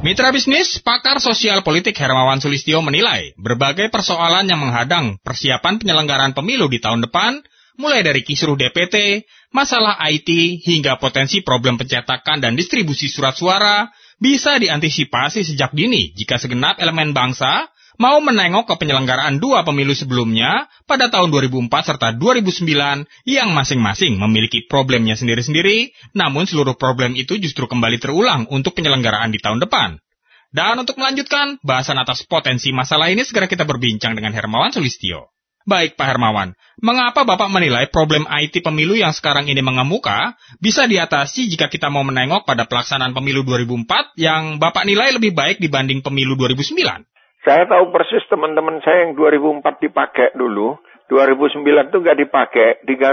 Mitra bisnis, pakar sosial politik Hermawan Sulistyo menilai berbagai persoalan yang menghadang persiapan penyelenggaraan pemilu di tahun depan, mulai dari kisruh DPT, masalah IT, hingga potensi problem pencetakan dan distribusi surat suara, bisa diantisipasi sejak dini jika segenap elemen bangsa mau menengok ke penyelenggaraan dua pemilu sebelumnya pada tahun 2004 serta 2009 yang masing-masing memiliki problemnya sendiri-sendiri, namun seluruh problem itu justru kembali terulang untuk penyelenggaraan di tahun depan. Dan untuk melanjutkan bahasan atas potensi masalah ini, segera kita berbincang dengan Hermawan Sulistyo. Baik Pak Hermawan, mengapa Bapak menilai problem IT pemilu yang sekarang ini mengemuka bisa diatasi jika kita mau menengok pada pelaksanaan pemilu 2004 yang Bapak nilai lebih baik dibanding pemilu 2009? Saya tahu persis teman-teman saya yang 2004 dipakai dulu, 2009 itu nggak dipakai,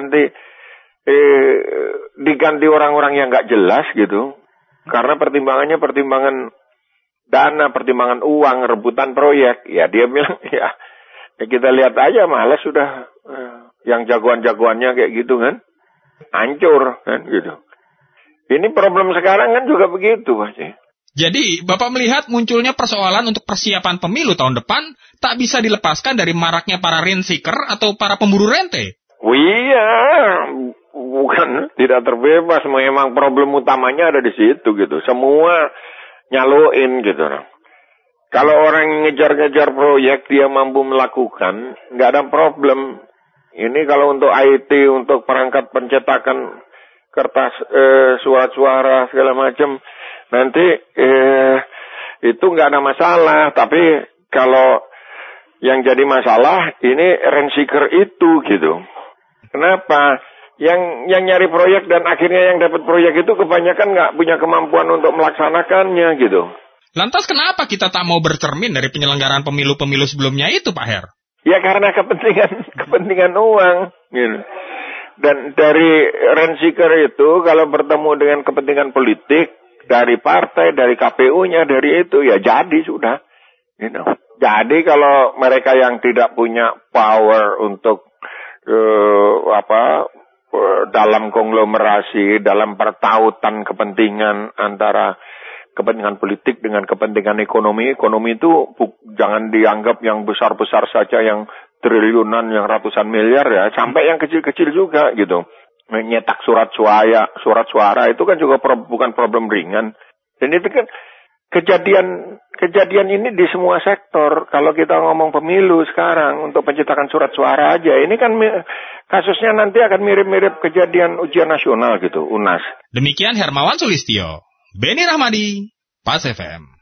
diganti orang-orang yang nggak jelas gitu. Karena pertimbangannya pertimbangan dana, pertimbangan uang, rebutan proyek. Ya dia bilang ya kita lihat aja malah sudah yang jagoan-jagoannya kayak gitu kan, hancur kan gitu. Ini problem sekarang kan juga begitu Mas. Jadi, Bapak melihat munculnya persoalan untuk persiapan pemilu tahun depan tak bisa dilepaskan dari maraknya para rent seeker atau para pemburu rente? Oh iya, bukan tidak terbebas. Memang problem utamanya ada di situ gitu. Semua nyaloin gitu. Kalau orang ngejar-ngejar proyek dia mampu melakukan, nggak ada problem. Ini kalau untuk IT, untuk perangkat pencetakan kertas surat suara segala macam, nanti itu nggak ada masalah. Tapi kalau yang jadi masalah ini rent seeker itu gitu. Kenapa? Yang nyari proyek dan akhirnya yang dapat proyek itu kebanyakan nggak punya kemampuan untuk melaksanakannya gitu. Lantas kenapa kita tak mau bercermin dari penyelenggaraan pemilu-pemilu sebelumnya itu Pak Her? Ya karena kepentingan uang gitu. Dan dari rent seeker itu kalau bertemu dengan kepentingan politik dari partai, dari KPU-nya, dari itu ya jadi sudah. Gitu. Jadi kalau mereka yang tidak punya power untuk dalam konglomerasi, dalam pertautan kepentingan antara kepentingan politik dengan kepentingan ekonomi itu jangan dianggap yang besar-besar saja, yang triliunan, yang ratusan miliar ya, sampai yang kecil-kecil juga gitu. Menyetak surat suara itu kan juga bukan problem ringan. Dan itu kan kejadian ini di semua sektor. Kalau kita ngomong pemilu sekarang untuk pencetakan surat suara aja, ini kan kasusnya nanti akan mirip-mirip kejadian ujian nasional gitu, UNAS. Demikian Hermawan Sulistyo, Beni Rahmadi, Pas FM.